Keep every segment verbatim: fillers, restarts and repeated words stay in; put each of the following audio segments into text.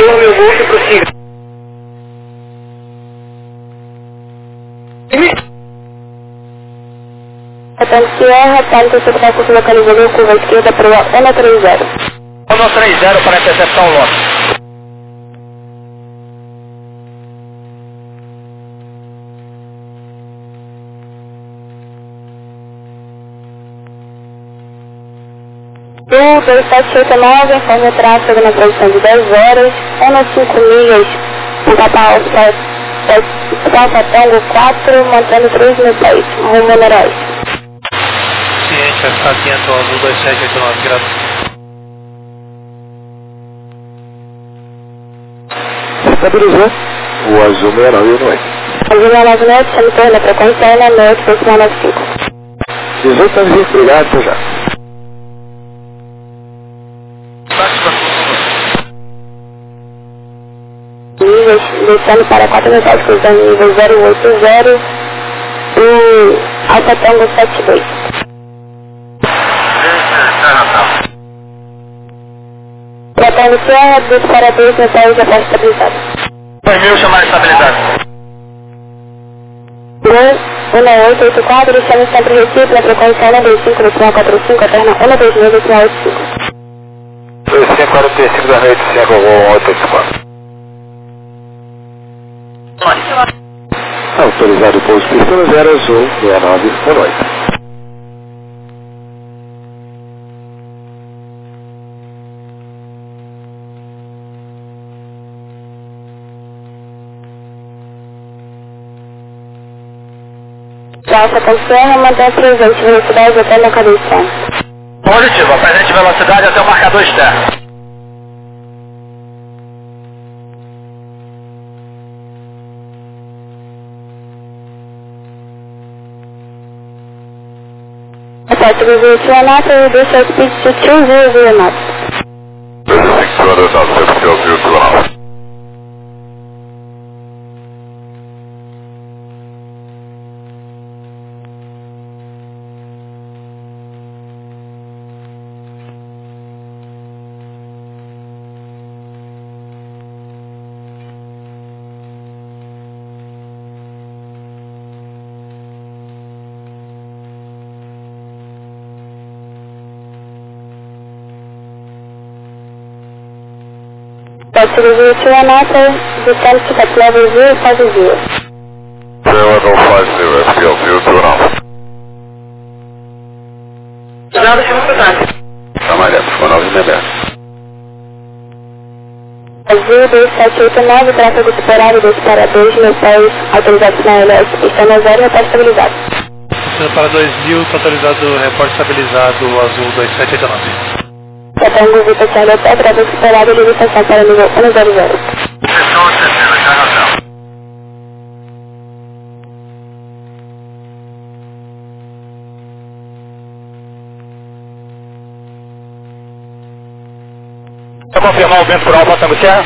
Romeo Golf, prossiga. Hotel Sierra, Thales, você está se localizando curva esquerda para o um três zero. um três zero para interceptar o lote. Do dois sete oito nove, informe o tráfego na posição de dez horas, um cinco milhas, em Alfa Tango quatro, mantendo três mil pés, rumo noroeste. Ciente, vai ficar atento ao azul dois sete oito nove, graças. Estabilizou o azul sessenta e nove noite. Azul sessenta e nove noite, chame torna frequência na noite, posição nove cinco. dezoito anos, obrigado, até já. Níveis, descendo para quatro mil pés, cruzando nível zero oito zero e Alfa Tango sete dois. Para Tango Sierra, dois para dois mil pés, já está estabilizado. dois mil, chamar estabilizado. um oito oito quatro, chame sempre Recife, na frequência um dois cinco, decimal quatro cinco, alterna um dois mil, decimal oito cinco. dois cinco quarenta e cinco da noite, cinco um oito oito quatro. Autorizado o pouso pistão zero azul sessenta e nove, boa noite. Alfa Tango Sierra, mantém presente velocidade até na cadeia externa. Positivo, apresente velocidade até o marcador externo. Repete o voo de Anata e deixa o speed to two zero zero knots. six hundred knots, seven zero zero two knots. Repete o voo de Anata, descendo to that level zero five zero. seven zero five zero, S P L zero two knots. Cuidado, chama cuidado. Amarelo, ficou nove metros. Azul dois sete oito nove, tráfego superado dois para dois mil pés, autorizado na L S, pistão zero, repórte estabilizado. Para dois mil, autorizado, reporte estabilizado, azul dois sete oito nove. Tango Vita Charlie Hotel, tráfego superado, limitação para nível um zero zero. Sessão sessenta, já razão. Para confirmar o vento por Alfa Tango Sierra?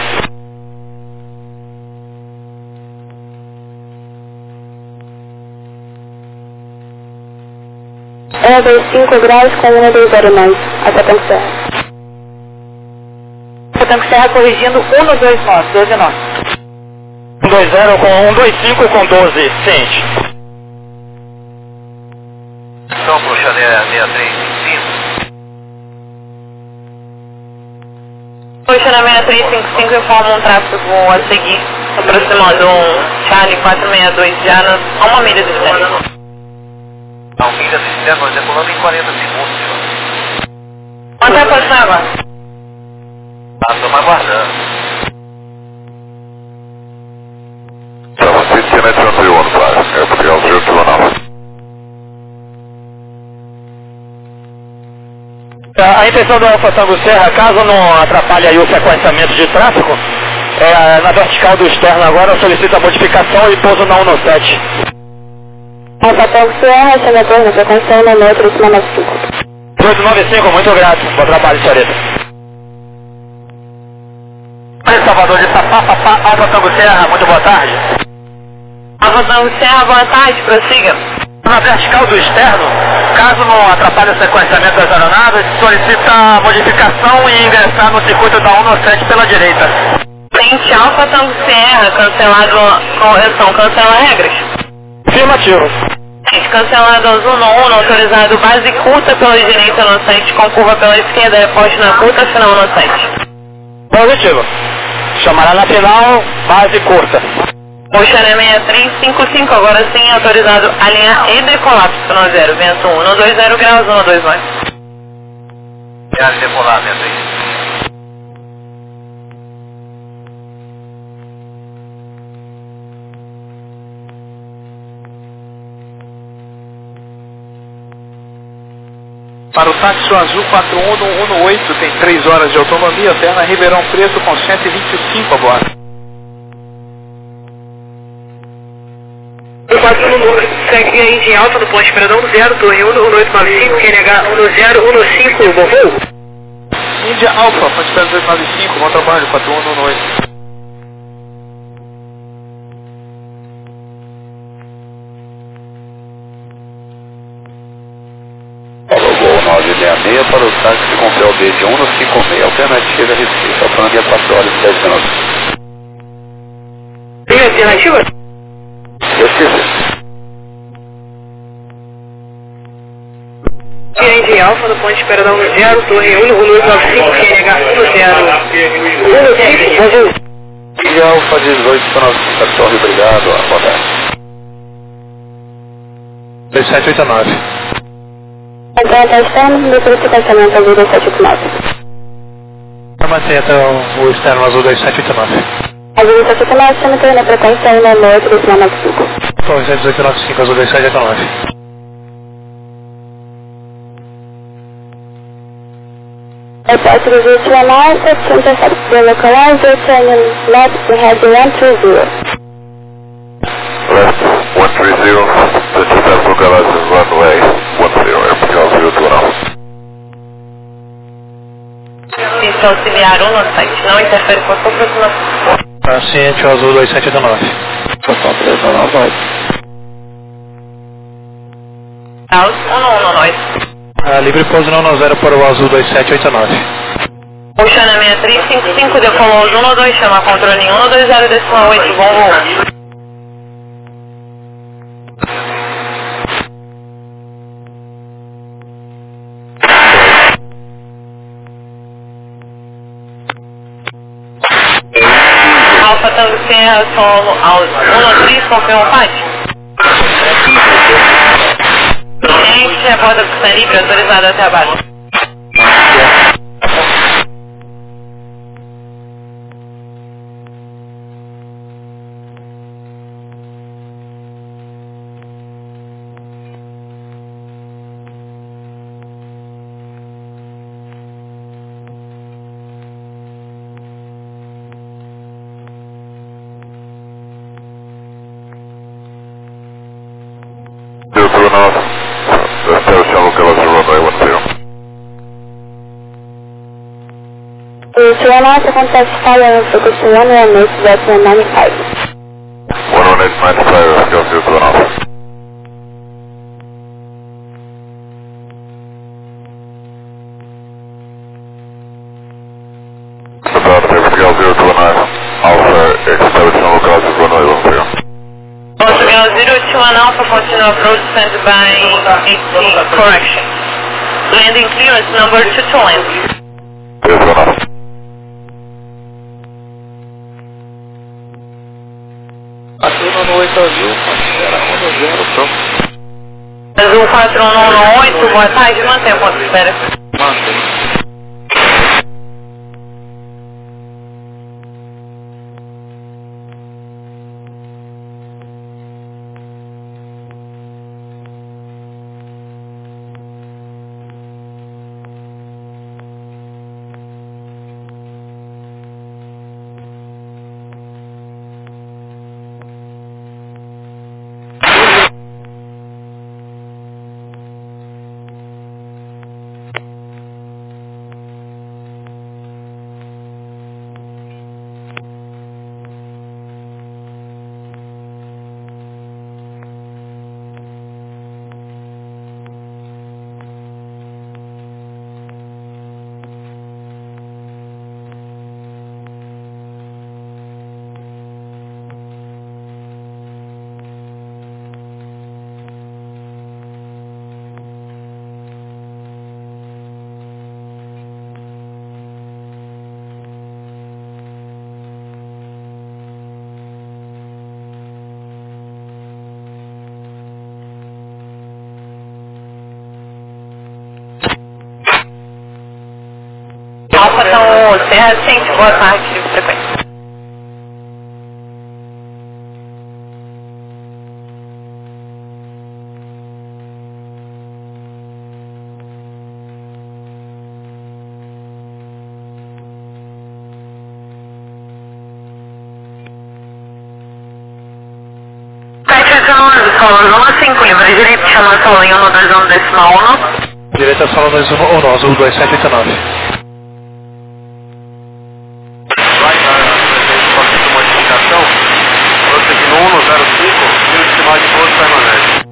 um dois cinco graus com um dois zero nove, Alfa Tango Sierra. Alfa Tango Sierra corrigindo um dois nove, doze nove. um dois zero com um dois cinco com doze, ciente. Então, pro Chalé seis três cinco cinco. Poxa, na seis três cinco cinco informa um tráfego a seguir, aproximando um Charlie quatro seis dois já a uma milha de distância. A uma milha de distância, nós decolando em quarenta segundos, senhor. Quanto é a posição agora? Ah, estamos aguardando. Estamos sentindo a twenty one, claro. É porque é o zero two nove. A intenção do Alfa Tango Sierra, caso não atrapalhe aí o sequenciamento de tráfego, é, na vertical do externo agora solicita modificação e pouso na um sete. Alfa Tango Sierra, chama torno, frequência na metro, cima nove cinco. oito nove cinco, muito grato. Bom trabalho, senhorita. Salvador de Sapá, Papá, Alfa Tango Sierra, muito boa tarde. Alfa Tango Sierra, boa tarde, prossiga. Na vertical do externo, caso não atrapalhe o sequenciamento das aeronaves, solicita modificação e ingressar no circuito da um sete pela direita. vinte Alfa Tango Sierra, cancelado, correção, cancela regras. Afirmativo. Gente, cancelado azul no um, autorizado base curta pela direita no site, com curva pela esquerda, reposte na curta, final no site. Positivo. Chamará na final, base curta. Oceana seis três cinco cinco, agora sim, autorizado alinhar e decolapso no zero, vento um, um dois zero graus, um dois nove. Viagem decolar, vento aí. Para o táxi azul quatro um um um oito, tem três horas de autonomia, perna Ribeirão Preto com cento e vinte e cinco a bordo. quatro um segue a Índia Alfa do ponte Perdão zero, torre um um oito nove cinco, Q N H um zero um cinco, bom voo. Índia Alfa, ponte Perdão oito nove cinco, bom trabalho, quatro um um oito. nove seis seis para o táxi com P L D de um no cinco seis, alternativa Recife, autonomia quatro horas e dez minutos. Tem alternativa? Recife. Índia Alfa do ponte Perdão zero, torre um um oito nove cinco, Q N H um zero um cinco, bom voo. Índia Alfa dezoito nove cinco, a torre, obrigado, boa tarde. dois sete oito nove. Entrada externa, depois do cancelamento azul dois sete oito nove. Mantenha até o, o externo azul dois sete oito nove. Azul dois sete oito nove, chama que na frequência ainda no outro dois nove cinco. dois sete oito nove cinco, azul dois sete oito nove. Airport Resort to Alliance, to intercept the localizer, turning left to head one three zero. Left one three zero, the Chester localizer runway one zero, airport zero to one. Pista auxiliar um no site, não interfere com a sua aproximação. Paciente azul dois sete oito nove. Estação três nove nove. Graus um um um nove. Ah, livre pouso não no zero para o azul dois sete oito nove. Oceana seis três cinco cinco, decolou um dois, chama controle um dois zero decimal oito, bom voo. Alfa Tango Sierra, solo, um três, confirma o pátio. Gente, a borda do Stan Livre, autorizada até abaixo. zero two nove, estação localizer runway one zero. O Toronto contact fire focus to one one eight decimal nine five. one one eight nine five, zero zero two nove. About Portugal zero two nine, Alpha, estação localizer runway one zero. Portugal zero two one Alpha, continue approach, stand by eighty, correction. Landing clearance number two to land. zero two nove. quatro um um oito azul, considera um zero, pronto. Azul quatro um um oito, boa tarde, mantenha o ponto de espera. Mantém. Alfa Tango Serra Cente, boa tarde, frequência. Solo cinco, livre direito, chama solo em um dois um decimal um. Direita solo dois um um, azul dois sete oito nove. Vai dar a modificação, prosseguindo um no zero cinco e o estimal de voo permanece.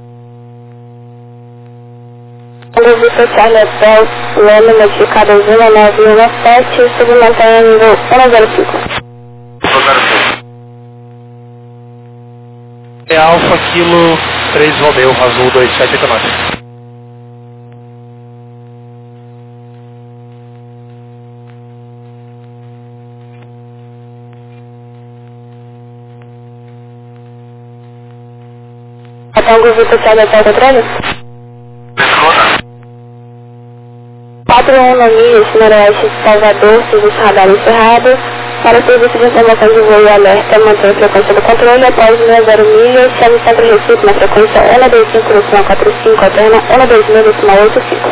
Vitor Charlie Hotel, Leme modificado zero nove um sete, submontanha nível um zero cinco. um zero cinco. É Alfa Kilo três Romeu, azul dois sete oito nove. Tango Vitor Charlie Hotel, controle? quatro um no milhas, noroeste de Salvador, serviço radar encerrado. Para o serviço de informação de voo e alerta, mantenha a frequência do controle após zero milhas, chame o centro Recife na frequência um dois cinco decimal quatro cinco, alterna um dois mil decimal oito cinco.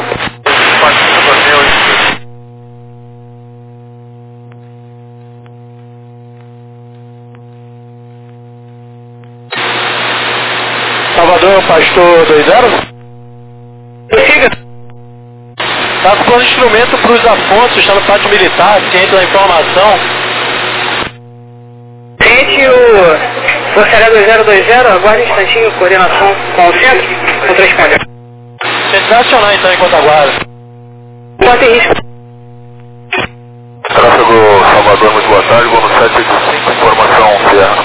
Salvador, Pastor dois zero? Siga. Tá com plano de instrumento para os Afonso, está no pátio militar, ciente da informação. Gente, o Força dois zero dois zero, aguarde um instantinho, coordenação com o centro, com transponder. Tentar acionar então enquanto aguarda. Bota em risco. Tráfego Salvador, muito boa tarde, voo no sete oito cinco, informação Sierra.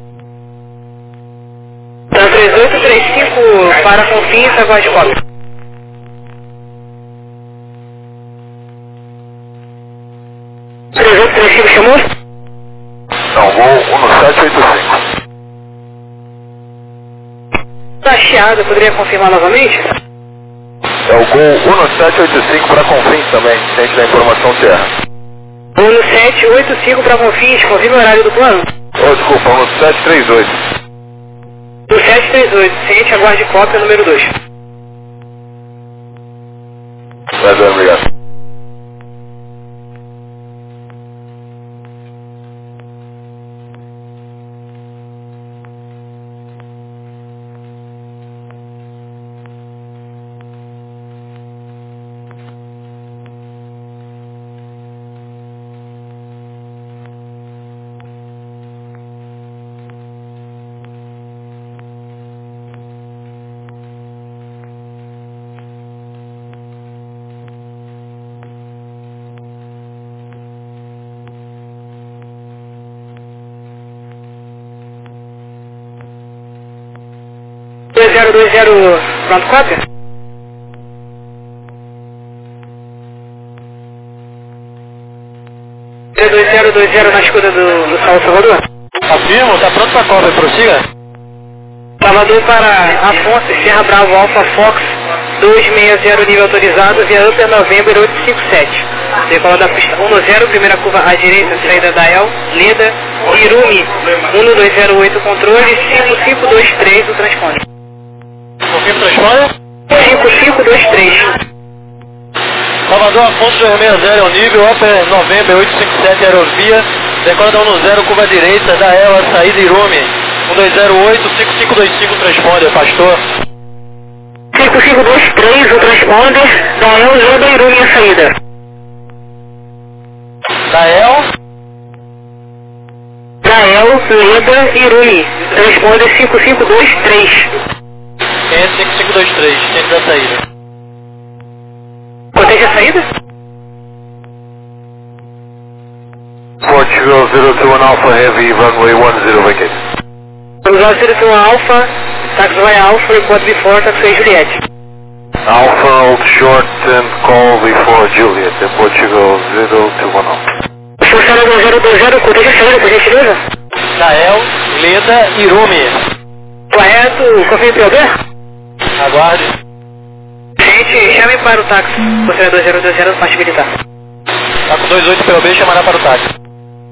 Tá três oito três cinco para Confins, aguarde cópia. três oito três cinco chamou? Não, voo um no sete oito cinco. Tá chiado, poderia confirmar novamente? É o Gol um no sete oito cinco para Confins também, ciente da informação Sierra. um no sete oito cinco para Confins, confirma o horário do plano? Oh, desculpa, um no sete três oito. No sete três oito, ciente, aguarde cópia número dois. Vai bem, obrigado. dois zero dois zero, pronto, cópia? dois zero dois zero na escuta do, do Sal Salvador? Afirmo, tá pronto pra cobra, prossiga. Salvador para Afonso, Serra Bravo Alpha Fox, dois seis zero nível autorizado, via Upper November oito cinco sete. Decola da pista um no zero, primeira curva à direita, saída da El, Leda, Irumi, um no dois zero oito, controle, cinco cinco dois três, o transponder. Confirma o transponder? cinco cinco dois três. Salvador, Afonso dois seis zero, nível, Upper November oito cinco sete, aerovia, decola da um no zero, curva direita, da El, a saída Irumi, um dois zero oito, cinco cinco dois cinco, transponder, Pastor. cinco cinco dois três, o transponder, da El, Leda, Irumi, a saída. Da El, Da El, Leda, Irumi, transponder cinco cinco dois três. é cinco cinco dois três, ciente da saída. Protege a saída? Portugal zero two one Alpha Heavy, runway one zero vacate. Portugal zero two one Alpha, taxiway Alpha, report before, taxiway Juliet. Alpha, hold short and call before Juliet, in Portugal zero two one Alpha. Força dois zero dois zero, protege a saída, por gentileza? Da El, Leda, Irumi. Correto, confirme P O B? Aguarde. Gente, chame para o táxi, Força dois zero dois zero, parte militar. Tá com dois oito P O B chamará para o táxi.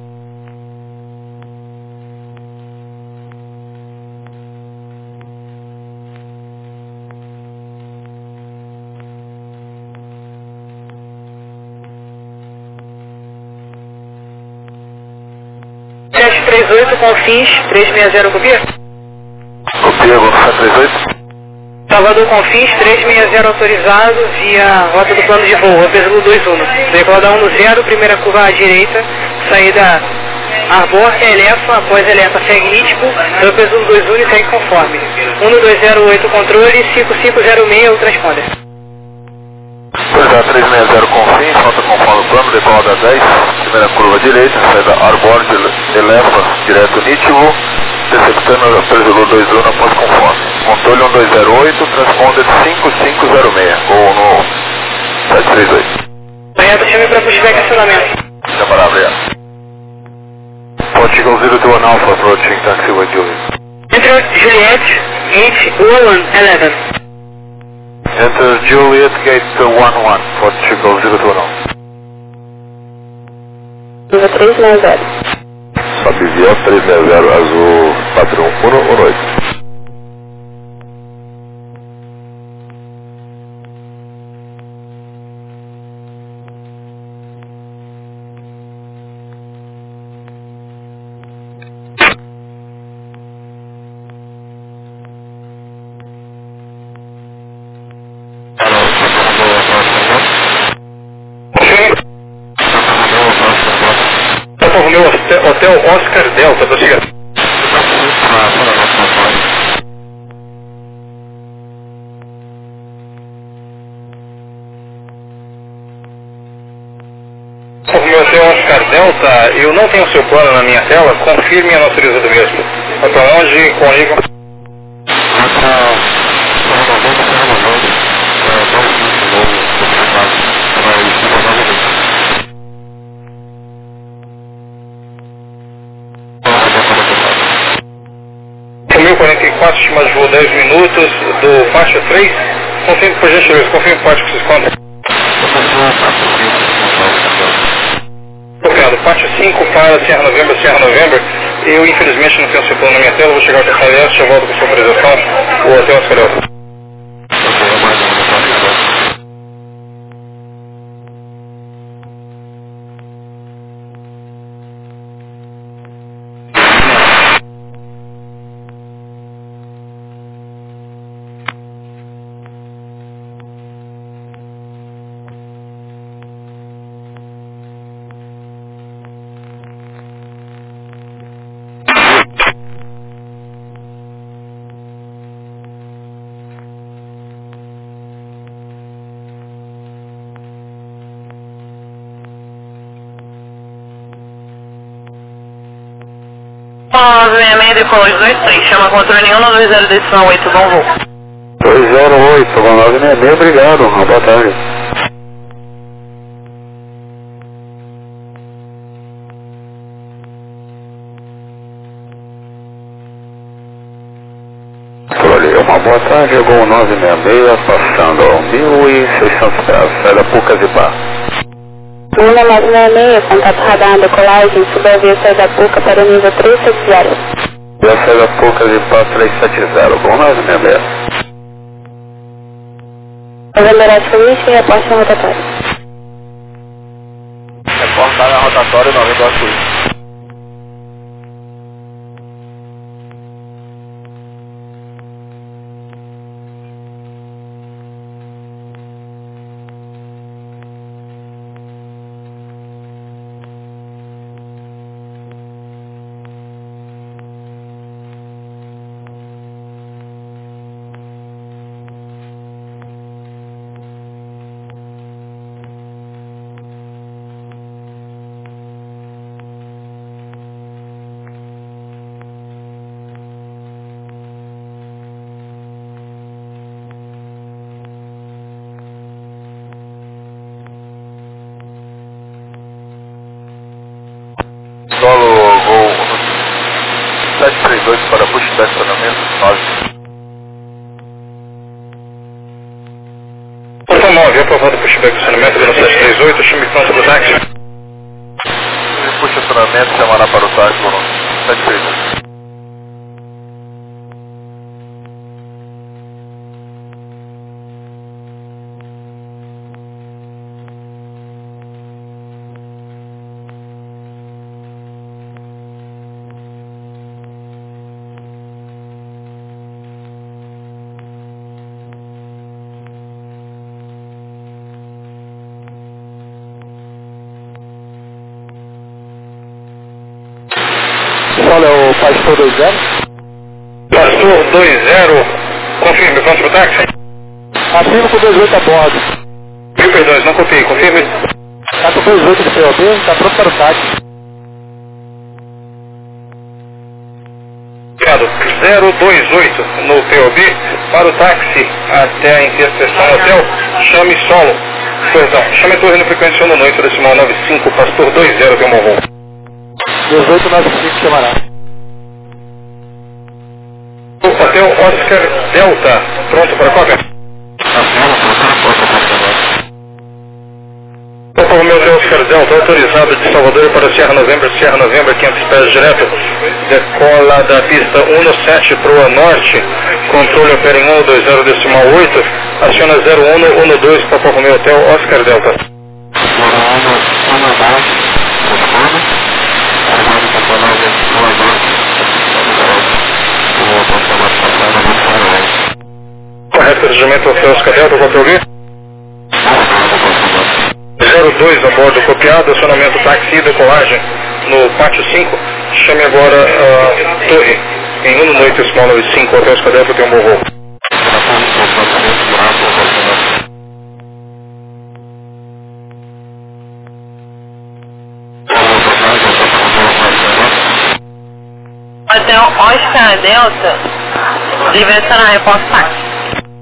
sete três oito, Confins, trezentos e sessenta, copia? Copia, vou sete três oito. Salvador Confins, trezentos e sessenta autorizado via rota do plano de voo, Rampa Zulu dois um. Veículo da um no zero, primeira curva à direita, saída Arbor, Elefa, após Elefa segue ritmo, Rampa Zulu dois um e segue conforme. um dois zero oito controle, cinco cinco zero seis o transponder. dois A trezentos e sessenta Confins, rota conforme o plano, decolada dez, primeira curva à direita, saída Arbor, Elefa, direto Nítivo, deceptando a Zulu dois um após conforme. Controle um dois zero oito, transponder cinco cinco zero seis, ou no sete três oito. Reto, chame para pushback acionamento. Chamará, obrigado. Portugal zero two one Alpha, approaching taxiway Juliet. Enter Juliet, gate one eleven. Enter Juliet, gate one one, Portugal zero two one Alpha. Nível três seis zero. Sabiviel trezentos e sessenta, azul, padrão um um oito. Hotel Oscar Delta, prossiga. Meu Hotel Oscar Delta, eu não tenho seu plano na minha tela, confirme a natureza do mesmo. Vai para onde? Comigo. quarenta e quatro, estima de voo dez minutos, do faixa três, confirme por gentileza, confirme o parte que vocês contam. Obrigado, parte cinco para Sierra November, Sierra November, eu infelizmente não tenho seu plano na minha tela, vou chegar ao Terra Leste, eu volto com sua autorização, o Hotel Oscar Delta. nove seis seis, decola dois três, chama controle um dois zero, decisão oito, bom voo. dois zero oito, nove seis seis, obrigado, uma boa tarde. Controle, uma boa tarde, Gol nove seis seis, passando ao mil e seiscentos pés, sai da Pucas e Pá. Luna nove seis seis, contato radar, decolagem, suba a via sai da Puca para o nível três sete zero. Via sai da Pucas e Pá três sete zero, Gol nove seis seis. November Oscar Whisky, reporte na rotatória. Reportar na rotatória November Oscar Whisky. Solo Gol sete três dois para pushback acionamento nove. Porta nove, aprovado pushback acionamento no sete três oito, chame pronto para o táxi. posicionamento, chamará para o táxi, Bruno. sete trinta. Olha, o Pastor dois zero. Pastor dois zero, confirme, pronto pro táxi? Afirma com o dois oito a bordo. Mil perdões, não copiei, confirme. Está com o dois oito do P O B, está pronto para o táxi. zero dois oito no P O B, para o táxi até a interseção hotel, chame solo. Perdão, chame a torre no frequência um no oito, decimal nove cinco, Pastor dois zero, deu uma volta. dezoito nove cinco chamará. Hotel Oscar Delta, pronto para qualquer. Alfa Romeo de Oscar Delta, autorizado de Salvador para Sierra November, Sierra November, quinhentos pés direto. Decola da pista um no sete para o norte. Controle opera em um dois zero decimal oito. Aciona zero um um dois para Alfa Romeo Hotel Oscar Delta. Correto, regimento Hotel Oscar Delta, controle. zero dois a bordo copiado, acionamento táxi, decolagem no pátio cinco. Chame agora a torre em um no oito, small nove cinco, Hotel Oscar Delta, tem um bom voo. Hotel Oscar Delta, diversão aeroporto táxi.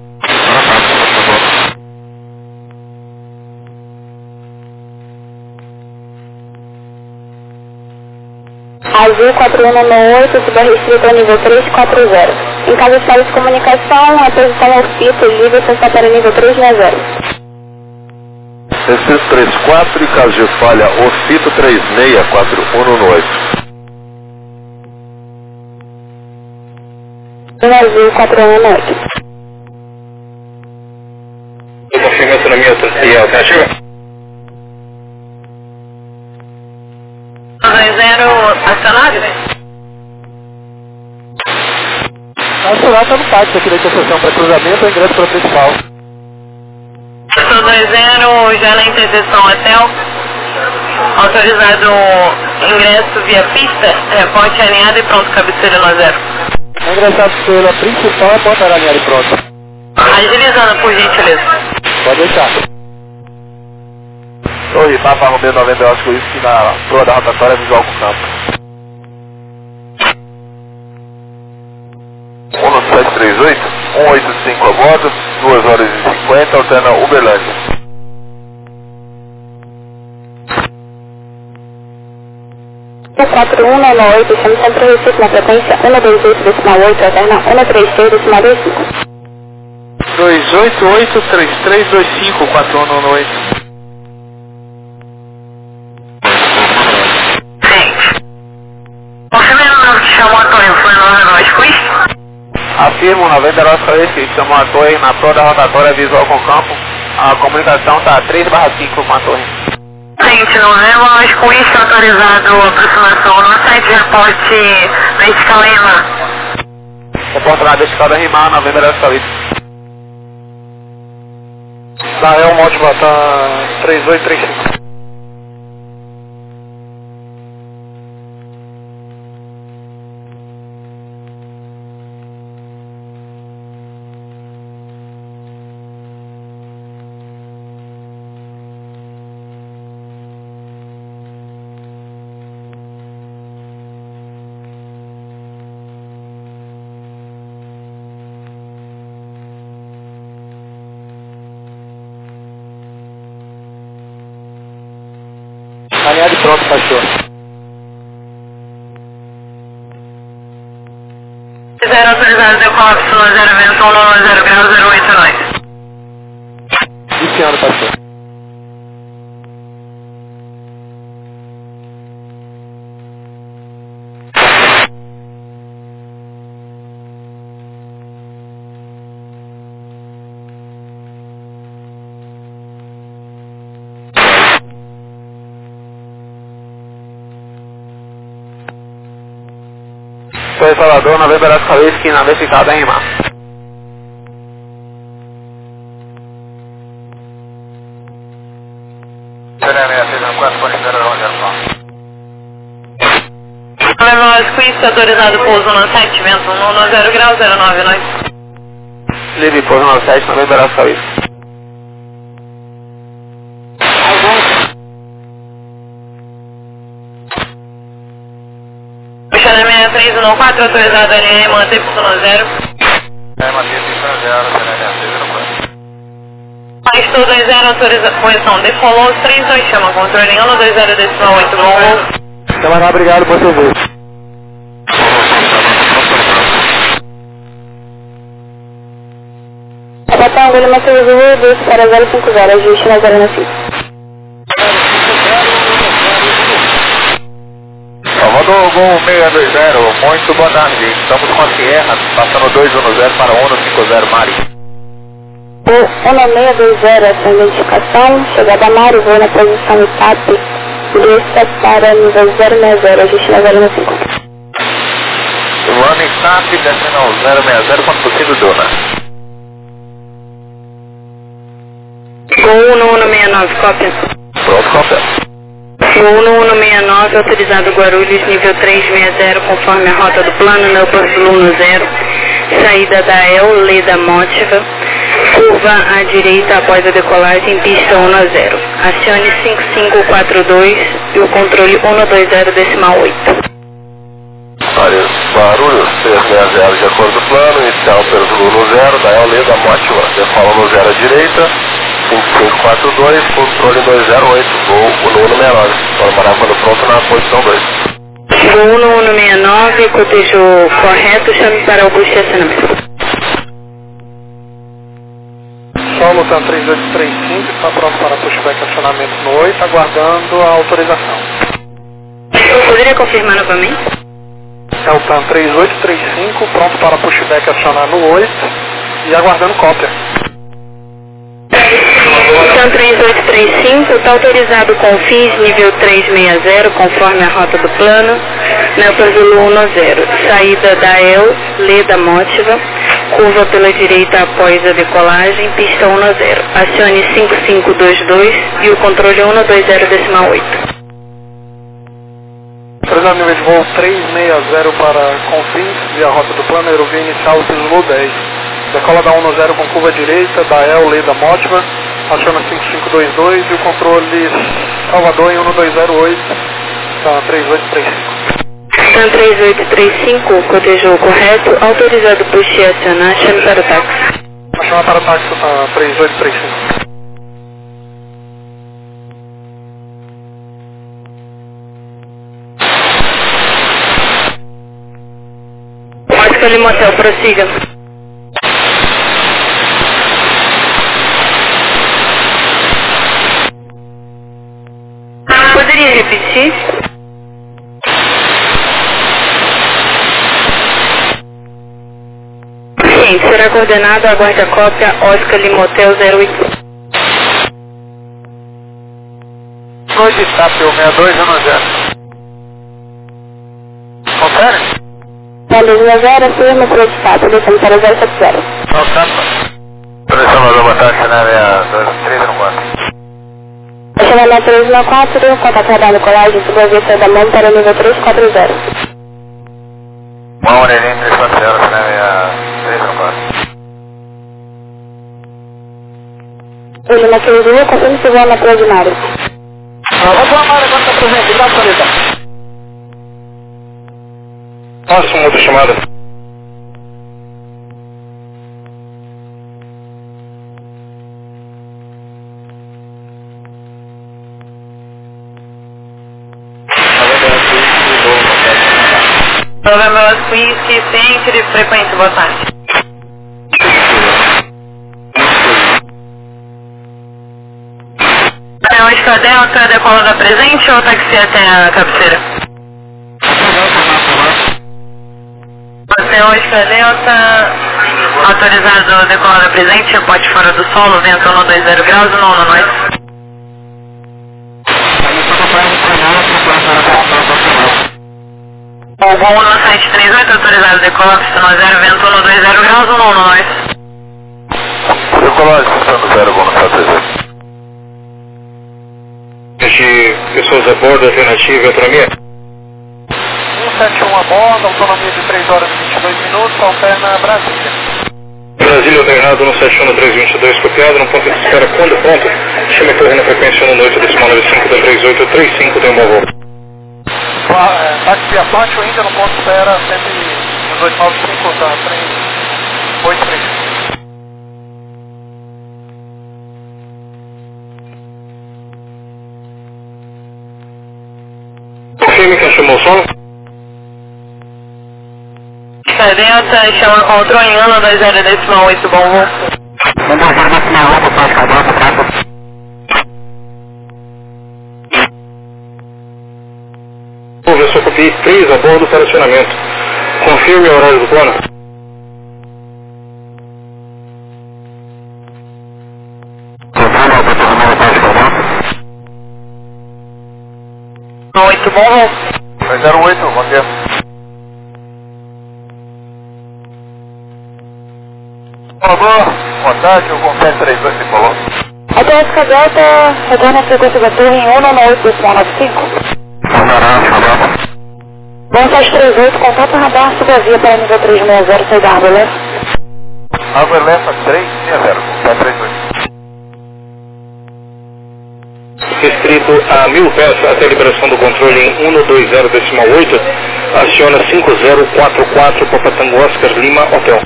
Azul quatro um nove oito, subrestrito ao nível três quatro zero. Em caso de falha de comunicação, a posição Orfito livre está para nível três seis zero. Recife três quatro e caso de falha, Orfito três seis quatro um no oito. Azul quatro um nove oito. Confirma a autonomia e alternativa. dois zero acionado? Acionado está no táxi aqui da interseção para cruzamento ou ingresso para o principal. Pastor dois zero já na interseção hotel. Autorizado ingresso via pista, reporte alinhado e pronto, cabeceira no zero. Ingressar pela principal é porta alinhada e pronto. Agilizando, por gentileza. Pode deixar. Torre Papa Romeo noventa e oito, isso que na proa da rotatória visual com o campo. um no sete três oito, um oito cinco a bordo, duas horas e cinquenta, alterna Uberlândia. quatro um nove oito, estamos sempre Recife na frequência um dois oito decimal oito, alterna um três seis decimal dois cinco. dois oito oito, três três dois cinco, quatro um nove oito. Confirme o número que chamou a torre, foi nove nove com isso? Afirmo, noventa e nove que chamou a torre na proa da rotatória visual com o campo. A comunicação está três barra cinco com a torre. Gente, não é nós com isso autorizado aproximação no site de reporte vertical Rimar. Reporta na vertical da Rimar, noventa e nove. Tá, é um ótimo, tá três oito três cinco. Alinhado e pronto, pastor. Zero autorizado, decola Y zero vento um nove zero grau zero oito nove. Iniciando, pastor. Salvador, November Oscar Whisky, na verificada em mar. November Oscar Whisky, autorizado pouso no sete, vento um no zero grau, zero nove nove. Livre pouso no sete, November Oscar Whisky. Puxada seis três um quatro, autorizado L M, manter Y zero. É, manter Y zero, C N L seis zero quatro. Estou dois zero, autorização, posição defollow, três dois, chama controle em um dois zero decimal oito, voo. Camarada, obrigado por seu voo. Retângulo Lima seis dois para zero cinco zero, ajuste na zero nove. Salvador, Gol seis dois zero, muito boa tarde. Estamos com a Sierra, passando dois um zero para um cinco zero, Mari. O um seis dois zero, essa identificação, chegada a Mari, voo na posição I T A P, desça para nível zero seis zero, ajuste na zero cinco. Running I T A P, descendo ao zero seis zero, quando possível, Dona. Gol um um seis nove, cópia. Pronto, cópia. Gol um um seis nove, autorizado Guarulhos, nível três seis zero, conforme a rota do plano, no Porto um zero, saída da E L, Leda Mótiva, curva à direita após a decolagem, pista um zero. Acione cinco cinco quatro dois e o controle um dois zero decimal oito. Área Barulhos, seis seis zero, de acordo com o plano, inicial pelo um zero, da E L, Leda Mótiva, decola no zero à direita, cinco cinco quatro dois, controle dois zero oito, voo um um seis nove, formará quando pronto na posição dois. Voo um um seis nove, cotejo correto, chame para o boost de acionamento. Solo Tan três oito três cinco, está pronto para pushback acionamento no oito, aguardando a autorização. Poderia confirmar novamente? É o Tan três oito três cinco, pronto para pushback acionar no oito e aguardando cópia. Tan três oito três cinco, está autorizado com o F I S nível três seis zero, conforme a rota do plano, Nelton Zulu um zero, saída da E L, Leda Mótiva, curva pela direita após a decolagem, pista um zero, acione cinco cinco dois dois e o controle um dois zero decimal oito. Autorizado nível de voo três seis zero para Confins, via rota do plano, aerovia inicial Zulu dez. Decola da um zero com curva direita, da E L, Leda Mótiva, aciona cinco cinco dois dois e o controle Salvador em um dois zero oito, tá, três oito três cinco. Tan três oito três cinco, cotejo correto, autorizado push e acionar, chame para o táxi. Chama para o táxi, tá, três oito três cinco. Oscar Lima Hotel, prossiga. Poderia repetir? Sim, será coordenado, aguarde a cópia, Oscar Lima Hotel zero oito. Noite, T A P, seis dois um zero. Confere? Zero zero, firme para o estado, descendo para zero sete zero. Não, tá. Salvador, boa tarde, cenário três um quatro. Acionamento três um quatro, contato radar colagem, subovia da mão para o nível três quatro zero. Uma orelhinha três quatro zero, cenário três um quatro. Ele na quinze, confirme se voa na Praia de Mário. Vamos lá, Mário, quando está presente, obrigado, Solita. Faça uma outra chamada. November Oscar Whisky, centro de frequência, boa tarde. É o Oscar Delta, decola da presente ou táxi até a cabeceira? Você é o Oscar Delta, autorizado decolar da presente, reporte fora do solo, vento um dois zero graus, não na noite. O voo no sete três oito, autorizado decolar, pista zero, vento um dois zero graus, um no nós. Decolar, pista zero, voo no sete três oito. De pessoas a bordo, alternativa, autonomia. um sete um a bordo, autonomia de três horas e vinte e dois minutos, alterna Brasília. Brasília alternado no sete um três vinte e dois, copiado, no ponto de espera quando pronto. Chame a torre na frequência no oito decimal nove cinco da três oito três cinco, tem um bom voo. Táxi via Pátio ainda no ponto de espera cento e dezoito nove cinco da três oito três. Confirme quem chamou o solo. Delta, chama controle em um dois zero decimal oito, bom voo. um dois zero decimal oito, pode cadastro, prato. Eu só copiei três a bordo para acionamento. Confirme o horário do plano. oito, bom voo. dois zero oito, bom dia. Salvador, boa tarde, o Confere três dois tricolor. Automática Delta, retorna a frequência da torre em um nove oito decimal nove cinco. Bom sete três oito, contato radar, suba a via para nível três seis zero, saída Água Leste. Água Leste três seis zero, Confere três dois. Restrito a mil pés até a liberação do controle em um dois zero decimal oito, aciona cinco zero quatro quatro, Papa Tango Oscar Lima, Hotel.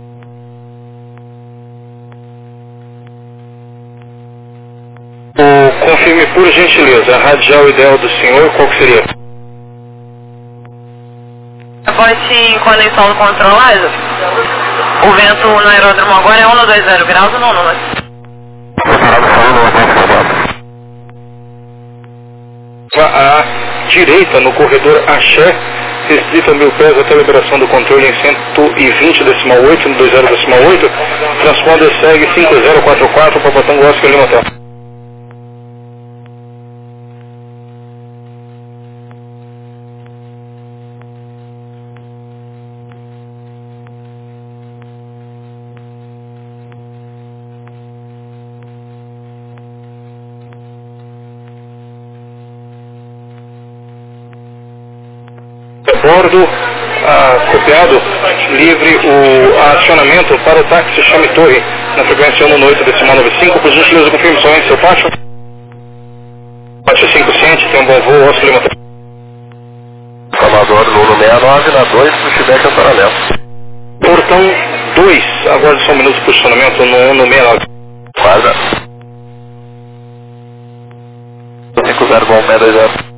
O, confirme por gentileza, a radial ideal do senhor, qual que seria? Bote em conexão controlada. O vento no aeródromo agora é um dois zero graus, não, não, não. À direita, no corredor Axé, restrito a mil pés até a liberação do controle em cento e vinte decimal oito, no dois zero decimal oito, transponder segue cinco zero quatro quatro, Papa Tango Oscar Lima Hotel. Bordo, ah, copiado, livre o acionamento para o táxi Chame Torre, na frequência um oito decimal nove cinco, por gentileza confirme somente seu pátio. Pátio cinco ciente, tem um bom voo, Oscar Lima. Salvador, Nuno sessenta e nove, na dois, pro Chibete ao paralelo. Portão dois, aguarde só um minuto de posicionamento no Nuno sessenta e nove. Guarda. cinco zero, bom, seis dois zero.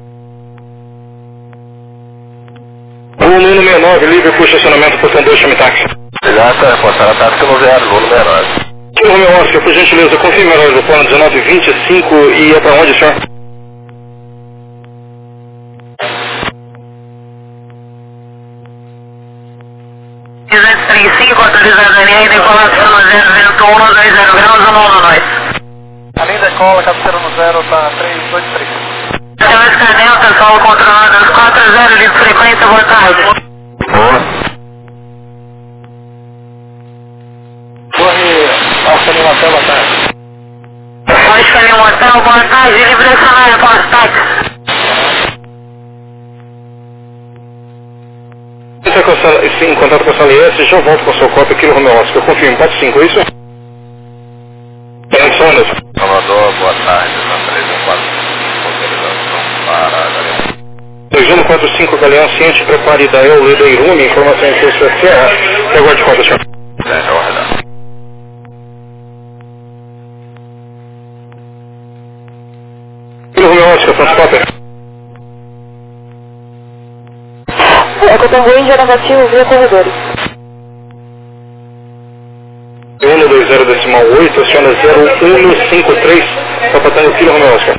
O Nuno sessenta e nove, livre por estacionamento, portão dois, chame táxi. Exato, reportar a táxi no zero, Nuno sessenta e nove. Senhor Romeu Oscar, por gentileza, confirme o horário do plano dezenove e vinte e cinco e é para onde, senhor? duzentos e trinta e cinco, autorizado a linha, decolar no zero, vento um dois zero graus, um no nós. A linha decola, cabeceira no zero, tá três oito três. Automática Delta, solo controlado, quatro zero de frequência, boa tarde. Boa. Torre Alfa Lima Hotel, boa tarde. Oscar Lima Hotel, boa tarde, livre acionário, posso táxi. Está com a sala, em contato com a sala I S, já volto com a sua cópia aqui no Romeu Oscar. Eu confirmo, pode cinco, é isso? É isso, Anderson. Salvador, boa tarde, na três um quatro cinco, autorização para Galeão. dois um quatro cinco, Galeão, ciente, prepare da El Leda Irume, informação em curso da Serra. E aguarde conta, senhor. É, já guarda. Aqui no Romeu Oscar, transporte. É que eu tenho Índia negativo via corredores. um dois zero decimal oito, aciona zero um cinco três, Papa Tango Kilo Romeu Oscar.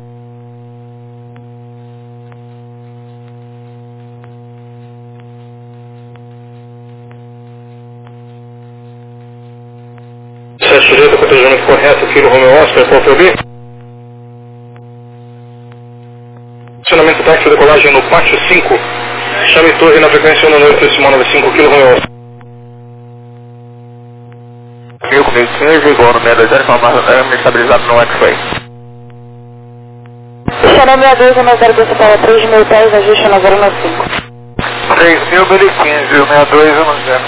Sete sujeito, cotejamento correto, Kilo Romeu Oscar, qual foi o B? Acionamento táxi, decolagem no pátio cinco, Chame torre na frequência um nove oito decimal nove cinco, Kilo Romeo. Mil comigo quinze, igual no seis dois zero, informação estabilizado no X-Ray. Xané sessenta e dois, um zero dois para três mil pés, ajuste no zero nove cinco. três mil, mil e quinze, sessenta e dois, um zero.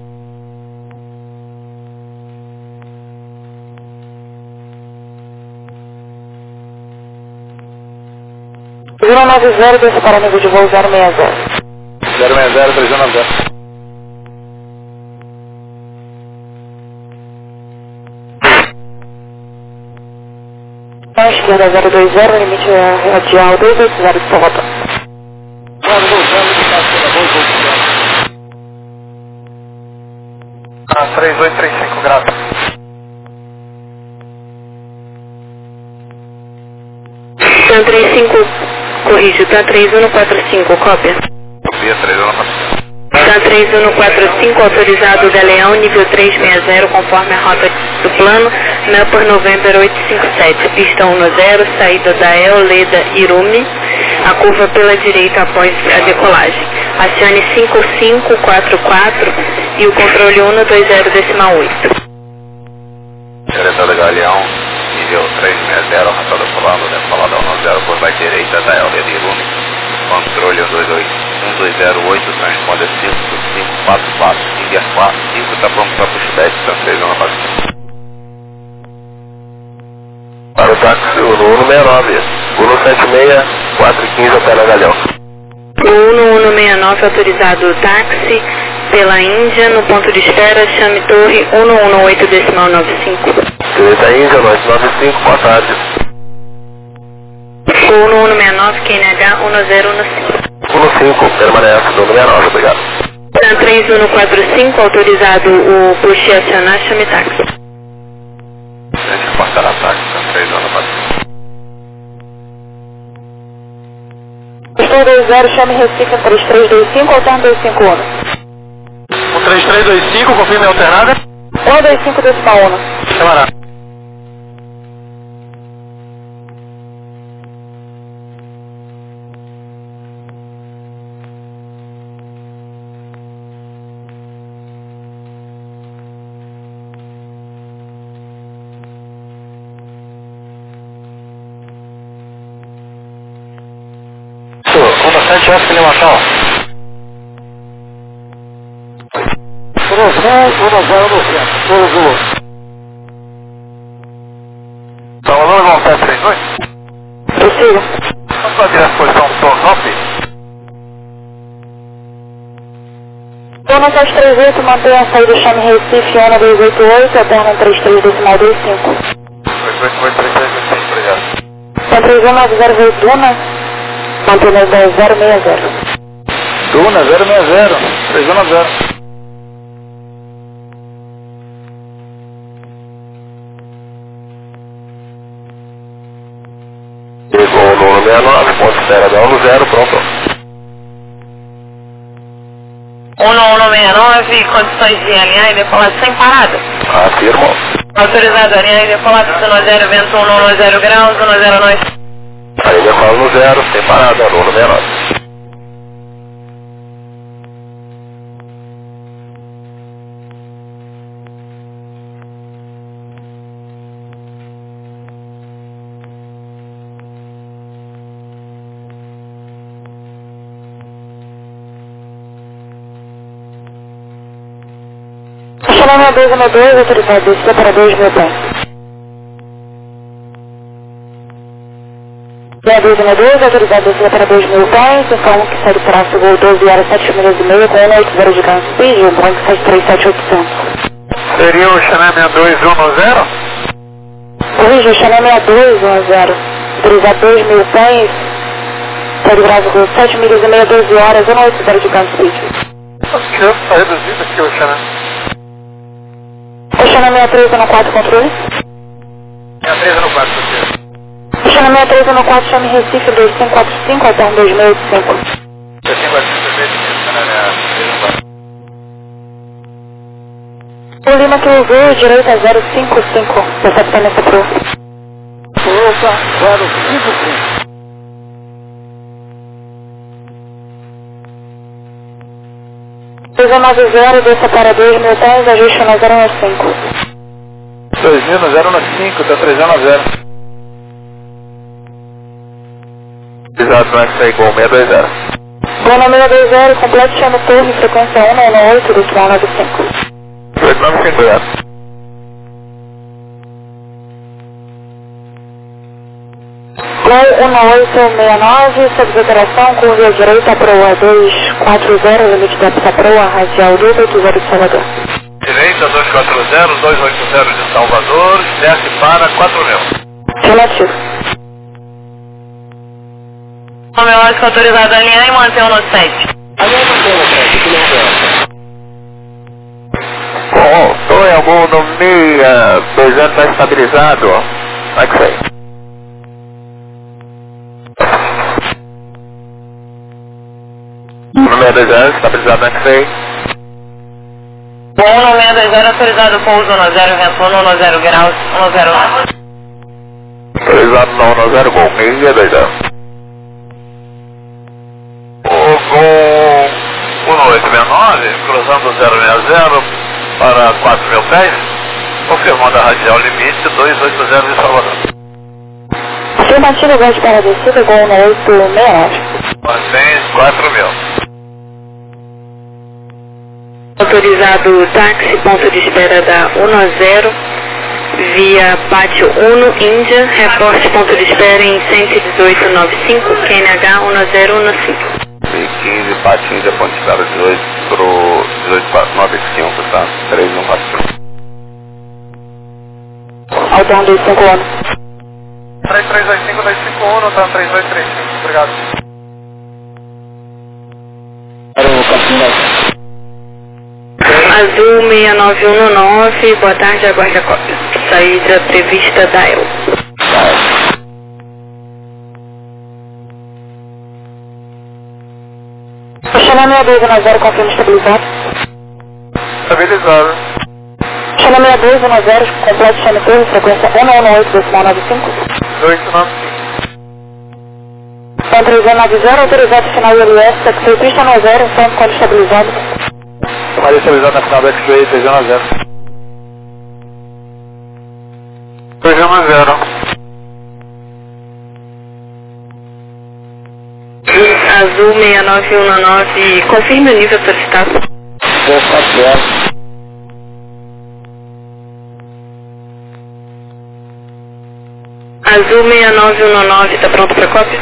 zero nove zero, desce para nível de voo zero seis zero. zero seis zero, três nove zero. À esquerda zero dois zero, limite radial dois oito zero de Salvador. Ah, três oito três cinco, graças. Tan trinta e cinco, corrige, Tan três um quatro cinco, cópia. Via três um quatro cinco. Tan três um quatro cinco, autorizado Galeão, nível trezentos e sessenta, conforme a rota do plano, Melbourne November oitocentos e cinquenta e sete, pista dez, saída da Eoleda Irumi, a curva pela direita após a decolagem. Acione cinco cinco quatro quatro e o controle cento e vinte decimal oito. Diretora Galeão, nível trezentos e sessenta, rota do plano, decolada dez, curva direita da Eoleda Irumi, controle um dois zero oito, transponder cinco cinco quatro quatro, India quatro cinco, está pronto para pushback, três um quatro cinco. Para o táxi, o Uno sessenta e nove, Uno setenta e seis, quatro e quinze, até na Galeão. O Uno Uno sessenta e nove, autorizado táxi pela Índia, no ponto de espera, chame torre cento e dezoito decimal noventa e cinco. Direita Índia, nove nove cinco, boa tarde. O Uno Uno sessenta e nove, Q N H um zero um cinco. Uno cinco, permanece, Uno sessenta e nove, obrigado. Tan três um quatro cinco, autorizado o push acionar, chame táxi. Deixa eu passar a táxi, três um quatro cinco. Estou dois zero, chame Recife um três três dois cinco, alterno dois cinco um. um três três dois cinco, confirme a alternada. um dois cinco decimal um. Camarada. Honda sete S, climação. Cruzão, Uno zero no centro, Cruzou. Tá rolando igual sete três dois? Possível. Vamos fazer a posição Tornop? Uno sete três oito, mantenha a saída, chame Recife um dois oito oito, alterno três três decimal dois cinco. dois oito oito três três dois cinco, obrigado. Tan três um nove zero veio Duna, mantenha zero seis zero. Duna, zero seis zero, três um nove zero. Pegou o Uno sessenta e nove, ponto espera da Uno zero, pronto. Uno Uno sessenta e nove, condições de alinhar e decolar sem parada. Afirmo. Autorizado a alinhar e decolar zero zero, vento um zero graus, um zero nove. Aí decola no zero, sem parada, Uno sessenta e nove. Xané sessenta e dois, dois, autorizado, descida para dois mil pés. sessenta e dois, dois, autorizado, descida para dois mil pés, então que sai do traço voo doze horas, sete milhas e meia, com cento e oitenta de ground speed, o Bronx sete três sete oitocentos. Seria o Xané sessenta e dois um zero? Corrija, Xané sessenta e dois, um zero, autorizado dois mil pés, sai do traço voo sete milhas e meia, doze horas, cento e oitenta de ground speed. Acho que está reduzido aqui o Xané. O Xané sessenta e três no quatro, controle. sessenta e três no quatro, controle. O Xané sessenta e três no quatro, chame Recife dois cinco quatro cinco, alterno dois mil e oitenta e cinco. dois cinco quatro cinco, Xané três no quatro. O Lima que usou, direita zero cinco cinco, recepção nessa pro. Opa, zero cinco cinco. dois um nove zero, desça para dois mil pés, ajuste no zero um cinco. dois mil no zero um cinco, tá três um zero. Exato, no X-Ray com seis dois zero. Boa seis dois zero, completo chame torre, frequência um um oito, decimal nove cinco. dois nove cinco zero. Gol um oito seis nove, sob operação, curva à direita, proa dois quatro zero, limite da pista proa, radial dois oito zero de Salvador. Direita dois quatro zero, dois oito zero de Salvador, desce para quatro mil. Relativo. Homeótica autorizado a alinhar e manter no sete. Alinhar e manter no sete, que não é. Bom, estou em algum no meia, dois zero está estabilizado, ó. X-Ray. No meia dois zero, estabilizado no X-Ray. Bom, no seis dois zero, autorizado pouso no zero, vento um, no zero graus, um zero nove. Autorizado no um zero, gol meia dois zero. O gol um oito seis nove, cruzando zero seis zero para quatro mil pés, confirmando a radial limite dois oito zero de Salvador. Afirmativo, voz para descida, gol um oito seis nove. Mantém quatro mil. Autorizado táxi, ponto de espera da um zero, via Pátio um, Índia, reporte ponto de espera em cento e dezoito noventa e cinco, Q N H um zero um cinco. B quinze, Pátio Índia, ponto de espera dezoito pro dezoito noventa e cinco, tá? três um quatro cinco. Altão dois cinco um. três três dois cinco dois cinco um, tá? três dois três cinco, obrigado. Azul seis nove um nove, boa tarde, aguarde a cópia. Saída prevista da E L. Chama seis dois um zero, confirma estabilizado. Estabilizado. Chama seis dois um zero, completo chame torre, frequência um um oito, decimal nove cinco. oito nove cinco. Então três um nove zero, autorizado final I L S, X-Ray pista no zero, informe quando estabilizado. Maria estabilizado na final do X-Ray, três um zero. três um zero. Azul seis nove um nove, confirme o nível solicitado. dois quatro zero. Azul seis nove um nove, está pronto para cópia?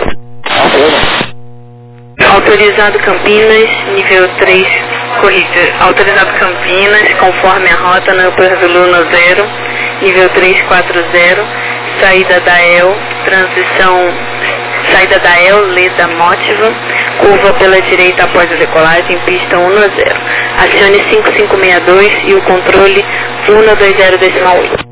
Autorizado Campinas, nível três, corrida. Autorizado Campinas, conforme a rota no aeroporto Luna zero, nível três quatro zero, saída da E L, transição, saída da E L, Leda Mótiva, curva pela direita após a decolagem, pista um zero. Acione cinco cinco seis dois e o controle um dois zero decimal oito.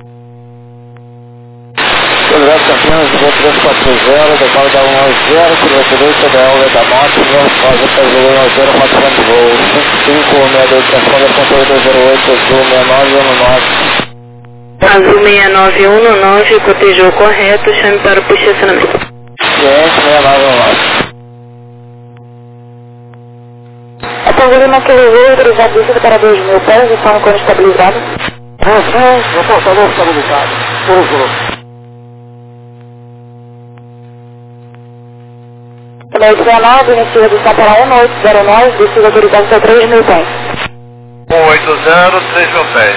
Autorizado Campinas, nível três quatro zero, decola da um zero, curva direita da E L da Mótiva, faz o Brasil um zero, quatro de voo, cinco cinco seis dois, transponder controle dois zero oito, Azul seis nove um nove. Azul seis nove um nove, cotejou correto, chame para o posicionamento. Ciente, seis nove um nove. A Tanguiri naquele voo, autorizado descida para dois mil pés, informe quando estabilizado. Sim, reportador estabilizado. Uso. Também dezenove, inicia redução para um oito zero nove, descida autorizada para três mil pés. um oito zero, três mil pés.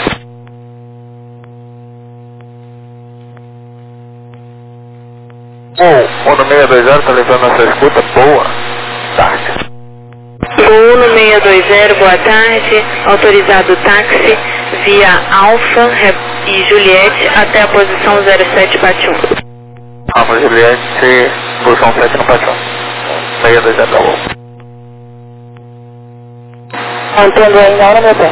Um, um no seis dois zero, tá levando essa escuta, boa tarde. Uno seis dois zero, boa tarde. Autorizado táxi via Alfa e Juliette até a posição zero sete bate um. Alfa Juliette, posição sete no patrão. seis dois zero, tá bom. Mantendo ainda no meu pé.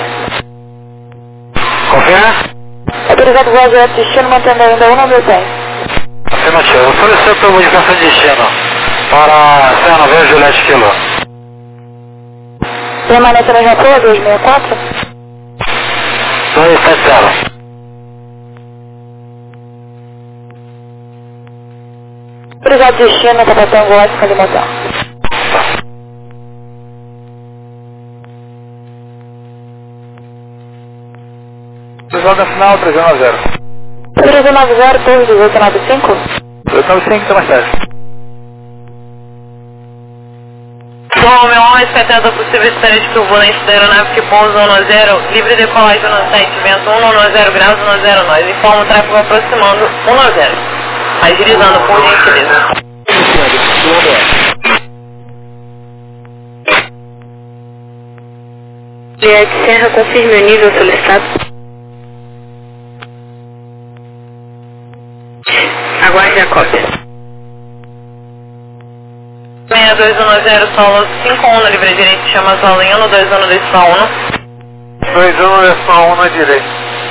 Confirma? Autorizado voo direto destino, mantendo ainda um no meu pé. Afirmativo. Solicito modificação de destino para Serra Verde, Juliette Kilo. Permanece na mesma proa, dois seis quatro. dois sete zero. Autorizado destino, Capitão Gótica de Motel. ordem final, três nove zero. três nove zero, torre dezoito nove cinco. dezoito nove cinco, tá mais tarde. Bom, meu mais setenta possível história de turbulência da aeronave que pousa um zero, livre decolagem no sete, vento um zero graus, um zero nós. Informa o tráfego aproximando um zero. Agilizando, por gentileza. Juliette Serra, confirme o nível solicitado. Aguarde a cópia. seis dois um zero, solo cinco um na livre direito, chama solo em um dois um decimal um. dois um decimal um na direita.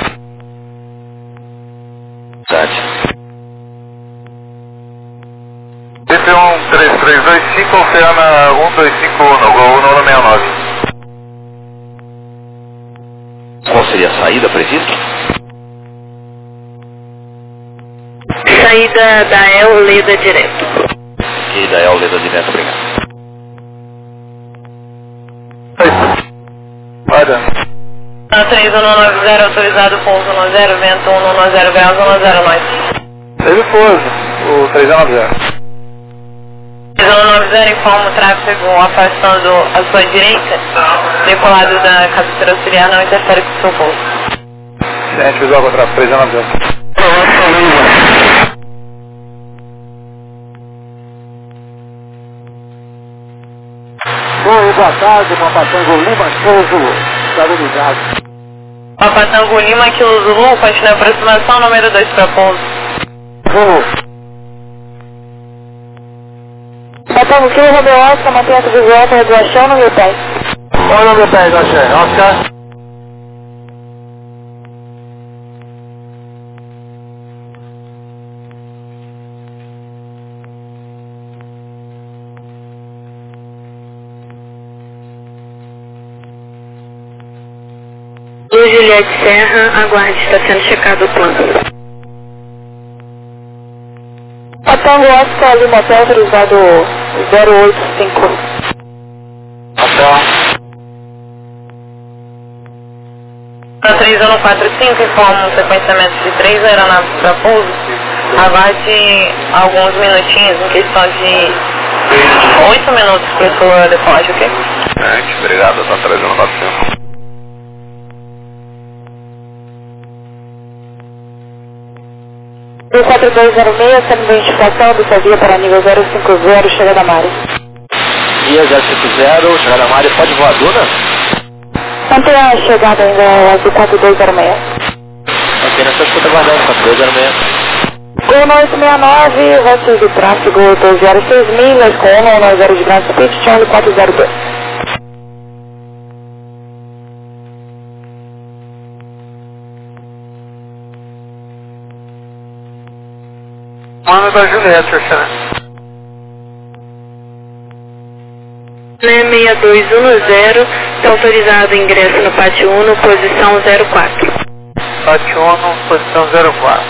sete. D P um três três dois cinco, Oceana um dois cinco um, Gol um nove seis nove. Qual seria a saída prevista? Saída da El Leda direto. E da El Leda direto, obrigado. Olha. três um nove zero, autorizado pouso um zero, vento um zero graus, um zero nós. Teve pouso, o três nove zero. três um nove zero, informa o tráfego afastando a sua direita, decolado da cabeceira auxiliar, não interfere com o seu pouso. Ciente visual contra três nove zero. Oi, boa tarde, Papatango Lima, Kilo Zulu. Estado ligado. Papatango Lima, Kilo Zulu, continua a aproximação, número dois para pouso. Zulu. Papatango Kilo Romeu Oscar, mantenha a visual para regulação no meu pé. Olha o meu pé, Oscar. Oscar. Luz Juliette Serra, aguarde, está sendo checado o plano. Papatango Oscar, Lima Hotel, autorizado zero oito cinco. Hotel. três um quatro cinco, informa um sequenciamento de três aeronaves para pouso. Aguarde alguns minutinhos, em questão de oito minutos para sua decolagem, ok? Ciente, obrigado, tá três um quatro cinco. um quatro dois zero seis, sendo identificação do seu via para nível zero cinco zero, chegada a Mari. Via zero cinco zero, chegada a Mari, pode voar Duna? Mantenha a chegada ainda do quatro dois zero seis. Apenas só escuta aguardando, quatro dois zero seis. Gol nove seis nove, votos de tráfego doze zero seis milhas, com um nove zero de Grand Speed, chão quatro zero dois. Mano da Juliette, Oceana. seis dois um zero, está autorizado o ingresso no pátio um, posição zero quatro. Pátio um, posição zero quatro.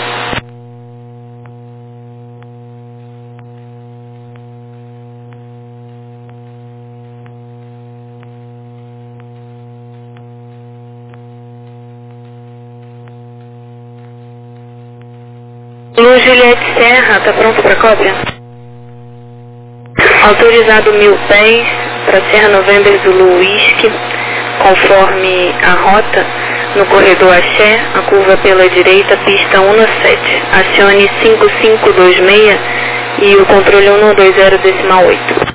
Luz Juliette Serra, está pronto para cópia? Autorizado mil pés para Serra November Zulu Whisky, conforme a rota, no corredor Axé, a curva pela direita, pista um sete. Acione cinco cinco dois seis e o controle um dois zero decimal oito.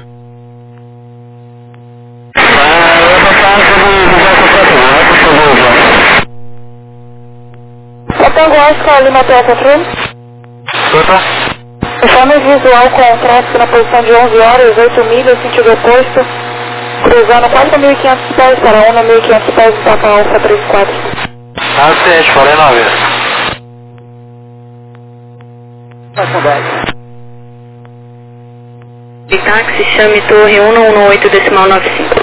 Papatango Oscar, Lima Hotel, controle. Informe visual com tráfego na posição de onze horas, oito milhas, sentido oposto, cruzando quatro mil e quinhentos pés para um mil e quinhentos pés do Papa Alfa três quatro. Ah, ciente, falei na vez. De táxi, chame torre um um oito decimal nove cinco.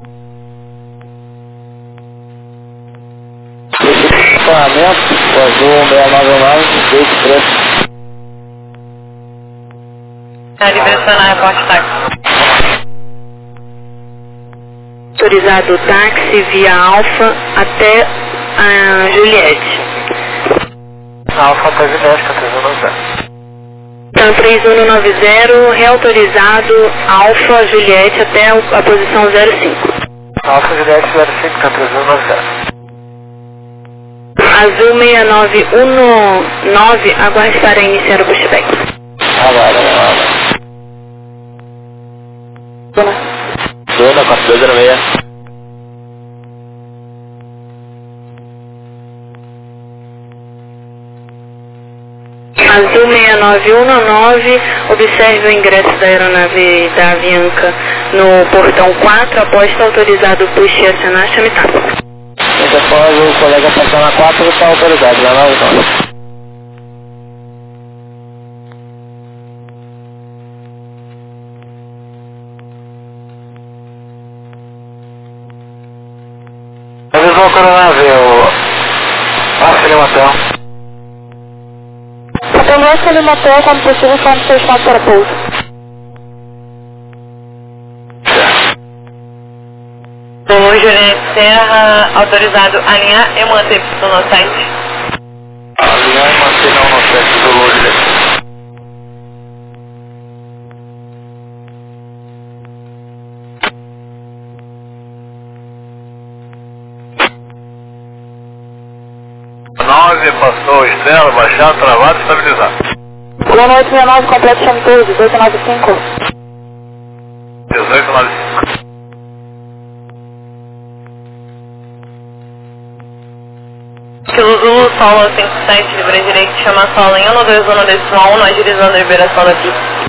Funcionamento, Azul seis nove nove, gate três. Está direcionado a reporte táxi. Autorizado o táxi via Alfa até a Juliette. Alfa até Juliette, está três um nove zero. Então, três um nove zero, reautorizado Alfa Juliette até a posição zero cinco. Alfa Juliette zero cinco, está três um nove zero. Azul seis nove um nove, aguarde para iniciar o pushback. Agora, agora. Dona. Dona, quatro dois zero seis. Azul seis nove um nove, observe o ingresso da aeronave da Avianca no portão quatro, após estar autorizado o push e acionar a chamitada. Depois o colega passou na quatro e está autorizado, já não então. Avisou o coronavírus, passa o motel. Permanece no motel quando possível, quando seus espaço para pouso. Oi, Juliette Serra, autorizado a alinhar e manter no site. Alinhar e manter não no site do Lula, Juliette. nove, passou, estrela, baixado, travado, estabilizado. Plano oito seis nove, completo chame tudo, dezoito nove cinco. dezoito nove cinco. Estilo Zulu, solo cinco sete, livre direito, chama solo em um dois um decimal um, agilizando a liberação da pista.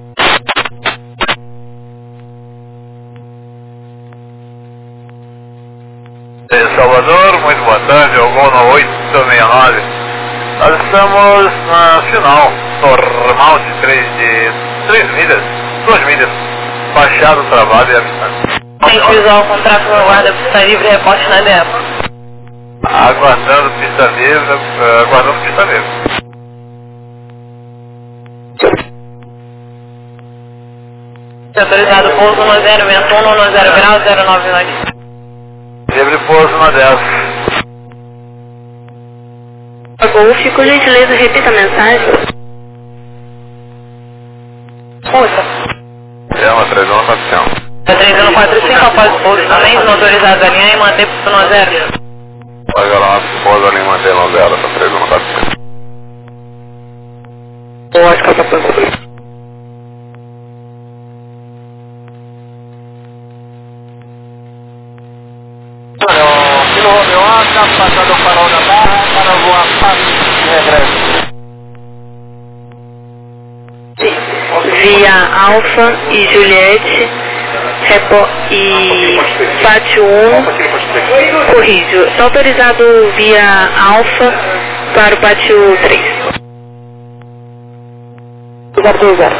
Salvador, muito boa tarde, Algono oito seis nove. Nós estamos na final normal de três de três milhas, duas milhas, baixado, travado e avistado. Tem visual com tráfego aguarda pista livre, reporte na D F. Aguardando pista livre, aguardando pista livre. Autorizado pouso no zero, vento um no zero grau, zero nove nove. Livre pouso na dez. Golf, por gentileza, repita a mensagem. Ouça. É uma três um quatro cinco. É três um quatro cinco, após o pouso também, não autorizado a alinhar e manter pista no zero. Vai lá, pouso ali, manter no zero, tá três um quatro cinco. Eu acho que eu tô pensando. Kilo Romeo Alfa, passando o farol da barra para voar fácil e regresso. Via Alfa e Juliette, Repo e Pátio um, corrijo. Está autorizado via Alfa para o Pátio três. zero zero.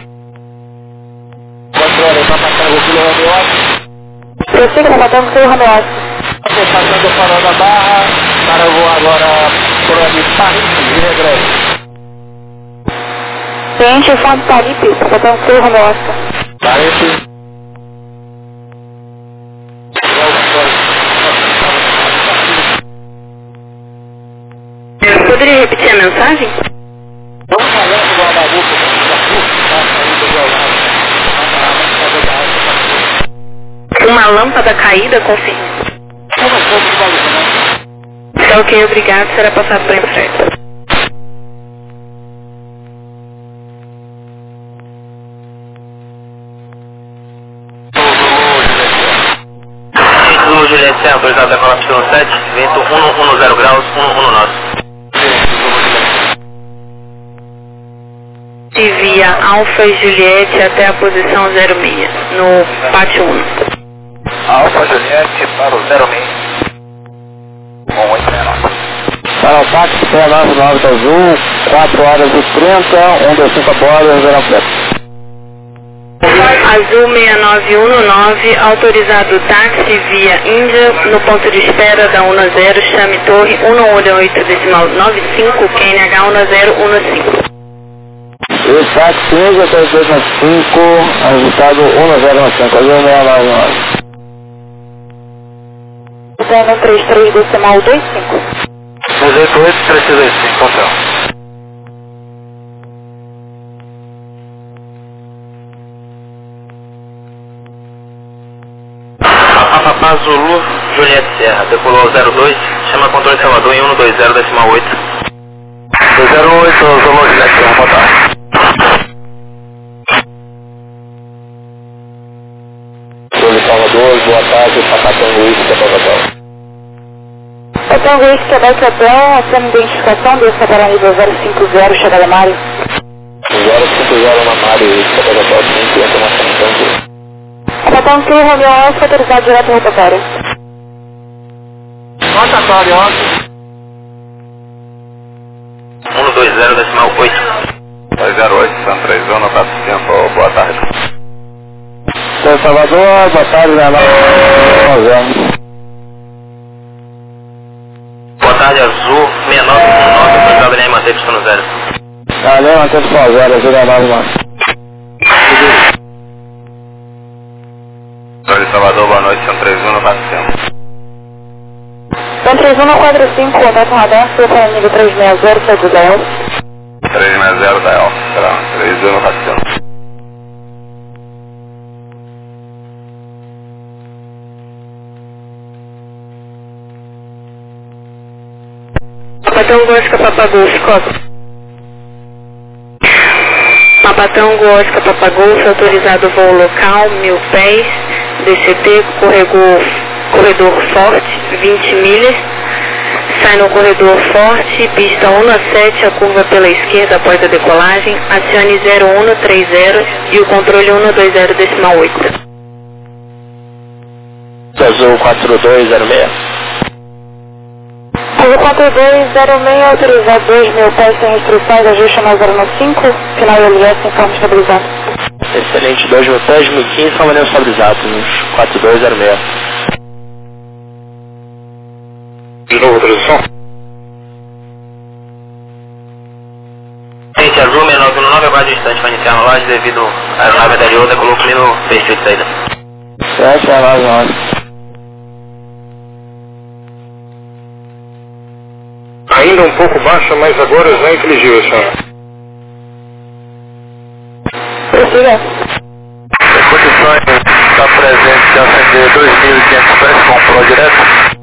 Controle, está passando o Kilo Romeo Alfa. Prossiga na batendo com o Romeo Alfa. Passando o farol da barra para voar agora por ali Paripe e regresso. Cliente Fonte Paripe, está batendo com o Romeo Alfa. Paripe. Eu poderia repetir a mensagem? Vamos falando do Abaruco, Uma lâmpada caída, confirma. Tá ok, obrigado, será passado para em frente. Zulu Juliette Serra, autorizado da Cola Pistão sete, vento um um zero graus, um um nove. De via Alfa e Juliette até a posição zero seis, no Pátio um. Alfa Juliette para o zero seis. um oito seis nove. Para o táxi seis nove nove da Azul, quatro horas e trinta, um dois cinco a bordo, reserva preto. Azul seis nove um nove, autorizado táxi via Índia, no ponto de espera da um zero, chame torre um oito decimal nove cinco, Q N H um zero um cinco. E táxi Índia dois dois nove cinco, resultado um zero nove cinco, Azul seis nove nove. Zero três três decimal dois cinco. dois oito oito, três três dois cinco, hotel. Papapá Zulu, Juliette Serra, decolou zero dois, chama controle Salvador em um dois zero decimal oito. dois zero oito, Zulu, Juliette Serra, boa tarde. Salvador, boa tarde, Papatão Luiz, que é Salvador. Papatão Luiz, que é da Isabel, a identificação desse tabela nível zero cinco zero, chegada Mário. zero cinco zero na Mário, que é Salvador, cinco, entra na Santana. Papatão Q, Romeo Alfa, autorizado direto ao rotatório. Rotatório, um dois zero decimal oito. dois zero oito, São três, zona, tá tempo, boa tarde. São Salvador, boa tarde, né? Boa tarde, Azul, seis nove um nove, autorizado em manter pistão zero. Ah, nem manter pistão zero, Azul é nove, mano. Oi, Salvador, boa noite, São três um, tá tempo. São três um quatro cinco, contato com radar, seu para nível três seis zero, sete da El. três seis zero da El, será, três um, tá tempo. Mapatão Oscar Papagolfo, Copa. Mapatão Oscar Papagolfo, autorizado voo local, mil pés, D C T, corredor, corredor forte, vinte milhas. Sai no corredor forte, pista um a sete, a curva pela esquerda após a decolagem. Acione zero um três zero e o controle um dois zero decimal oito. Azul quatro dois zero seis. Azul quatro dois zero seis, autorizado dois mil pés sem restrições, ajuste na zero cinco, final L S em forma estabilizada. Excelente, dois mil pés, mil e quinze, forma estabilizada, nos quatro dois zero seis. De novo, transição. Gente, Azul seis nove um nove, aguarde um instante para iniciar a loja devido à aeronave anterior, decolou comigo no perfil de saída. sete nove nove. Ainda um pouco baixa, mas agora já é inteligível, senhor. Prossiga. Em condições de estar presente de acender dois mil e quinhentos pés com o Pro direto.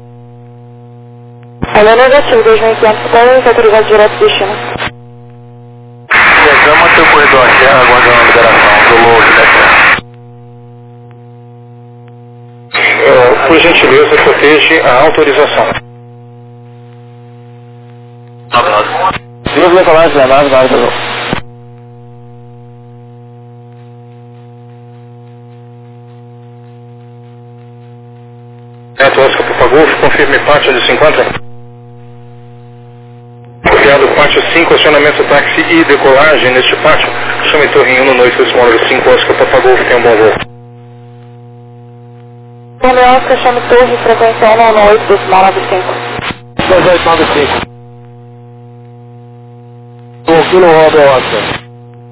Alô negativo, dois mil e quinhentos pés, autorizado direto destino. Desejamos manter o corredor aqui, aguardando a liberação do load da Uh, por gentileza, protege a autorização. nove nove. Viva decolagem, nove nove, Azul. Neto Oscar Papagolfo, confirme pátio de se encontra. Copiado pátio cinco, acionamento táxi e decolagem neste pátio. Chame torre em um noite, decimal cinco, Oscar Papagolfo, tenha um bom voo. Romeo Oscar, chame torre, frequência um um oito, decimal nove cinco. dois oito nove cinco. Um quilo Romeo Oscar.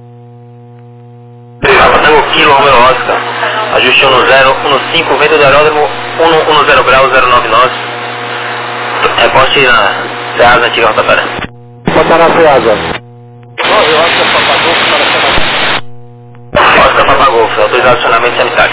Papatão quilo Romeo Oscar. Ajuste um zero um cinco, vento do aeródromo um um zero graus zero nove nove. Reposte na Ceasa antiga rotatória. Botar na Ceasa. Oscar Papagolfo, Oscar Papagolfo, autorizado acionamento sanitário.